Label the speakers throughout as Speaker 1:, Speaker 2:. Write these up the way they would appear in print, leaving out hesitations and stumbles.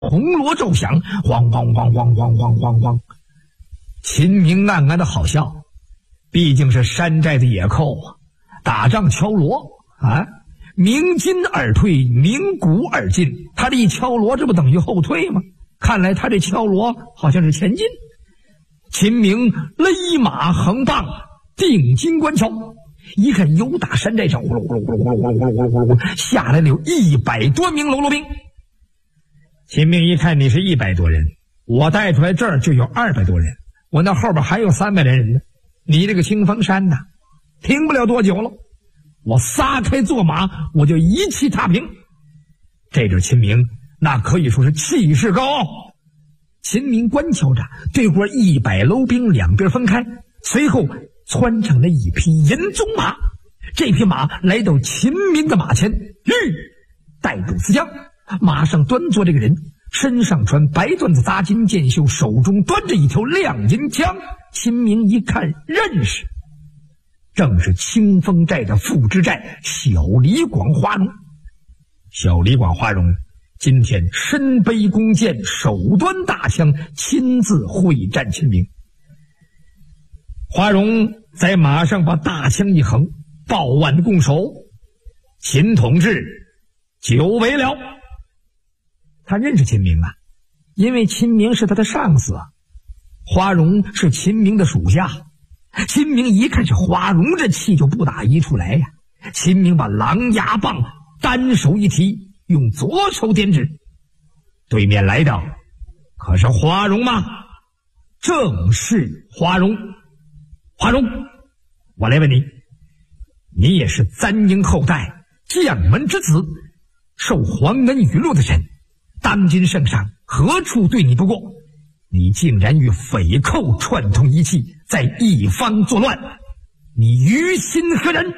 Speaker 1: 铜锣骤响，咣咣咣咣咣咣咣咣。秦明暗暗的好笑，毕竟是山寨的野寇啊，打仗敲锣啊，鸣金而退，鸣鼓而进。他这一敲锣，这不等于后退吗？看来他这敲锣好像是前进。秦明勒马横棒，定睛观瞧，一看有打山寨上下来了有100多名喽啰兵。秦明一看你是100多人，我带出来这儿就有200多人，我那后边还有300来人呢。你这个清风山呐，停不了多久了，我撒开坐马，我就一气踏平。这阵秦明那可以说是气势高傲。秦明观瞧着对过100喽兵两边分开，随后窜上了一匹银鬃马。这匹马来到秦明的马前，带住自将，马上端坐这个人，身上穿白缎子扎金箭袖，手中端着一条亮银枪。秦明一看认识，正是清风寨的副知寨小李广花荣。小李广花荣今天身背弓箭，手端大枪，亲自会战秦明。花荣在马上把大枪一横，抱腕拱手：“秦同志，久违了。”他认识秦明啊，因为秦明是他的上司啊。花荣是秦明的属下，秦明一看是花荣，这气就不打一处来呀。秦明把狼牙棒单手一提，用左手点指，对面来的可是花荣吗？正是花荣。花荣，我来问你，你也是簪缨后代，将门之子，受皇恩雨露的人，当今圣上何处对你不过？你竟然与匪寇串通一气，在一方作乱，你于心何忍？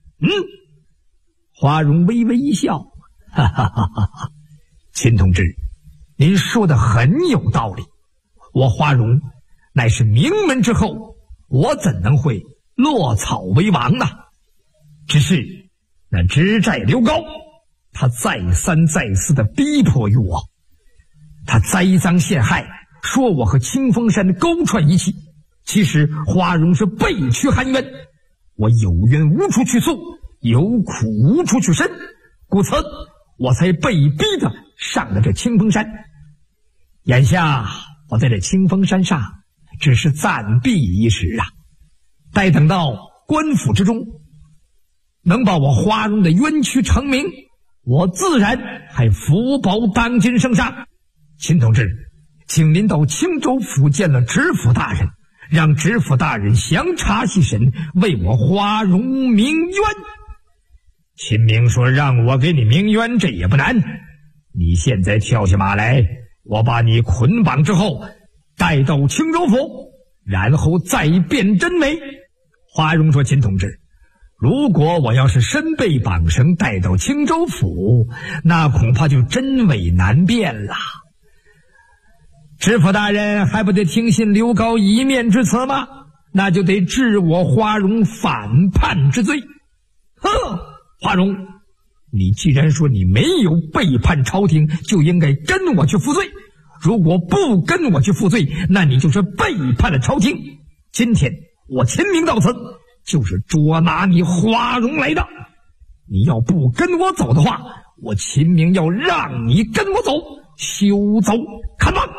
Speaker 1: 花荣微微一笑，哈哈哈哈！秦同志，您说的很有道理。我花荣乃是名门之后，我怎能会落草为王呢？只是那知寨刘高，他再三再四的逼迫于我，他栽赃陷害，说我和清风山勾串一气。其实花荣是背屈含冤，我有冤无处去诉，有苦无处去申，故此我才被逼的上了这清风山。眼下我在这清风山上只是暂避一时啊，待等到官府之中能把我花荣的冤屈成名，我自然还福保当今圣上。秦同志，请您到青州府见了知府大人，让知府大人详查细审，为我花荣鸣冤。秦明说：“让我给你鸣冤，这也不难。你现在跳下马来，我把你捆绑之后带到青州府，然后再辨真伪。”花荣说：“秦同志，如果我要是身被绑绳带到青州府，那恐怕就真伪难辨了。知府大人还不得听信刘高一面之词吗？那就得治我花荣反叛之罪。花荣，你既然说你没有背叛朝廷，就应该跟我去负罪。如果不跟我去负罪，那你就是背叛了朝廷。今天我秦明到此，就是捉拿你花荣来的。你要不跟我走的话，我秦明要让你跟我走，休走看吧。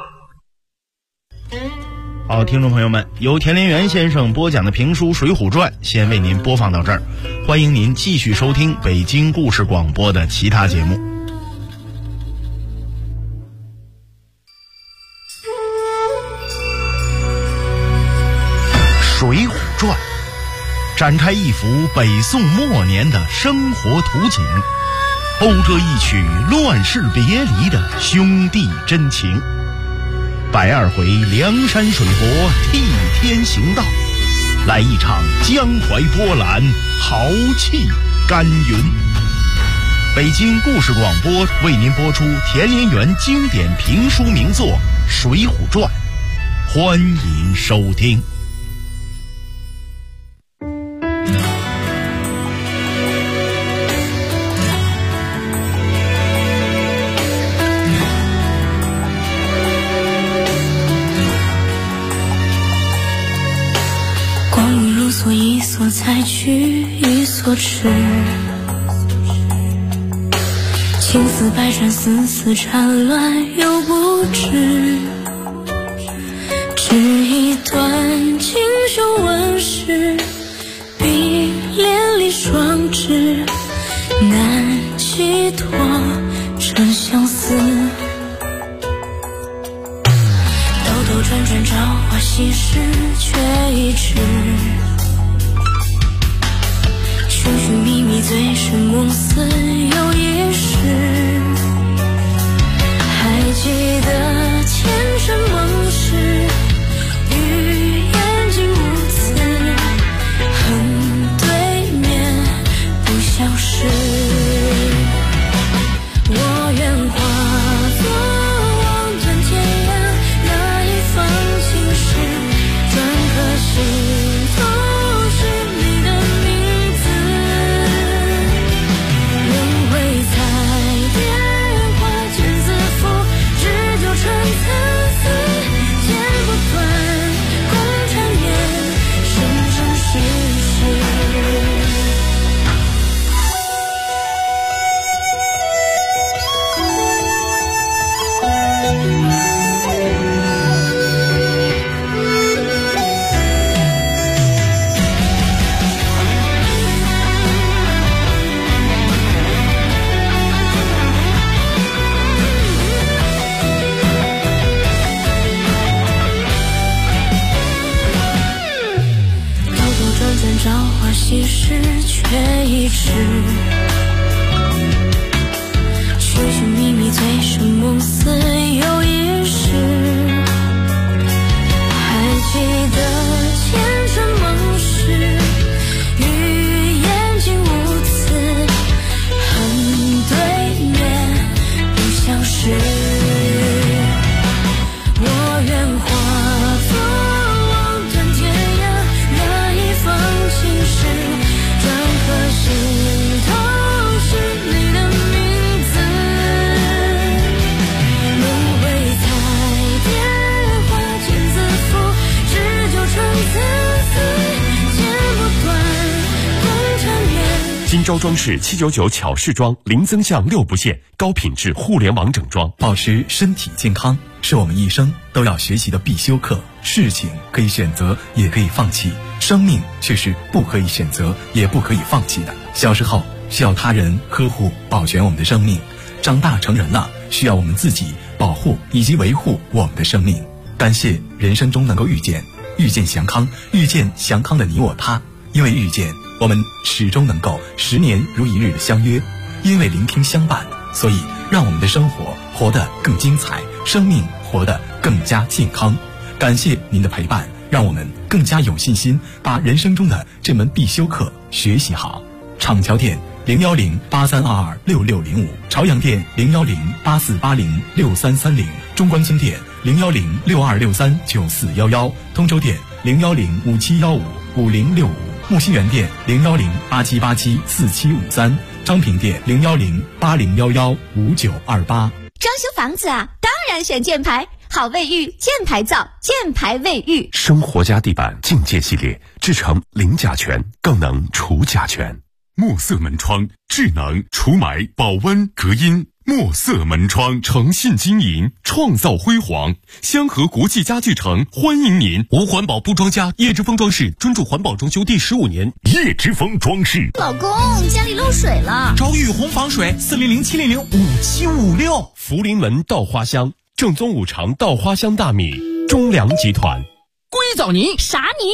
Speaker 2: 好，听众朋友们，由田连元先生播讲的评书《水浒传》先为您播放到这儿，欢迎您继续收听北京故事广播的其他节目。《水浒传》展开一幅北宋末年的生活图景，讴歌一曲乱世别离的兄弟真情。102回梁山水泊替天行道，来一场江淮波澜，豪气干云。北京故事广播为您播出田连元经典评书名作《水浒传》，欢迎收听。
Speaker 3: 来去一所痴，情丝百转，丝丝缠乱又不知，只一段锦绣纹饰，碧连理双枝，难寄托这相思。兜兜转转，朝花夕拾，却已迟。寻寻觅觅，醉生梦死又一世。还记得前尘梦事，与眼睛无词，恨对面不相识。我愿化作望断天涯那一方青石，篆刻心头是你的名字。轮回彩蝶花间自负，织就成参差，剪不断，共缠绵，生生世世。朝花夕拾，却已迟。寻寻觅觅，醉生梦死又一世。还记得前尘梦事，与眼睛无词，恨对面不相识。我愿化作望断天涯那一方青石，篆刻心头是你的名字。轮回彩蝶花间自负，织就成参差，剪不断，共缠绵。
Speaker 4: 金州装饰799巧饰装，零增项6不限，高品质互联网整装。
Speaker 5: 保持身体健康是我们一生都要学习的必修课。事情可以选择，也可以放弃，生命却是不可以选择，也不可以放弃的。小时候需要他人呵护保全我们的生命，长大成人了，需要我们自己保护以及维护我们的生命。感谢人生中能够遇见祥康，遇见祥康的你我他。因为遇见，我们始终能够10年如一日的相约；因为聆听相伴，所以让我们的生活活得更精彩，生命活得更加健康。感谢您的陪伴，让我们更加有信心把人生中的这门必修课学习好。厂桥店01083226605，朝阳店01084806330，中关村店01062639411，通州店01057155065，木樨园店01087874753，昌平店01080115928。
Speaker 6: 装修房子啊，当然选箭牌，好卫浴，箭牌造，箭牌卫浴。
Speaker 4: 生活家地板境界系列，制成零甲醛，更能除甲醛。墨色门窗，智能除霾、保温、隔音。墨色门窗，诚信经营，创造辉煌。香河国际家具城欢迎您。无环保不装家，叶之峰装饰专注环保装修第15年。叶之峰装饰。
Speaker 6: 老公，家里漏水了，
Speaker 7: 找雨虹防水，400-700-5756。
Speaker 4: 福临门稻花香，正宗5常稻花香大米，中粮集团。
Speaker 7: 硅藻泥
Speaker 6: 啥泥？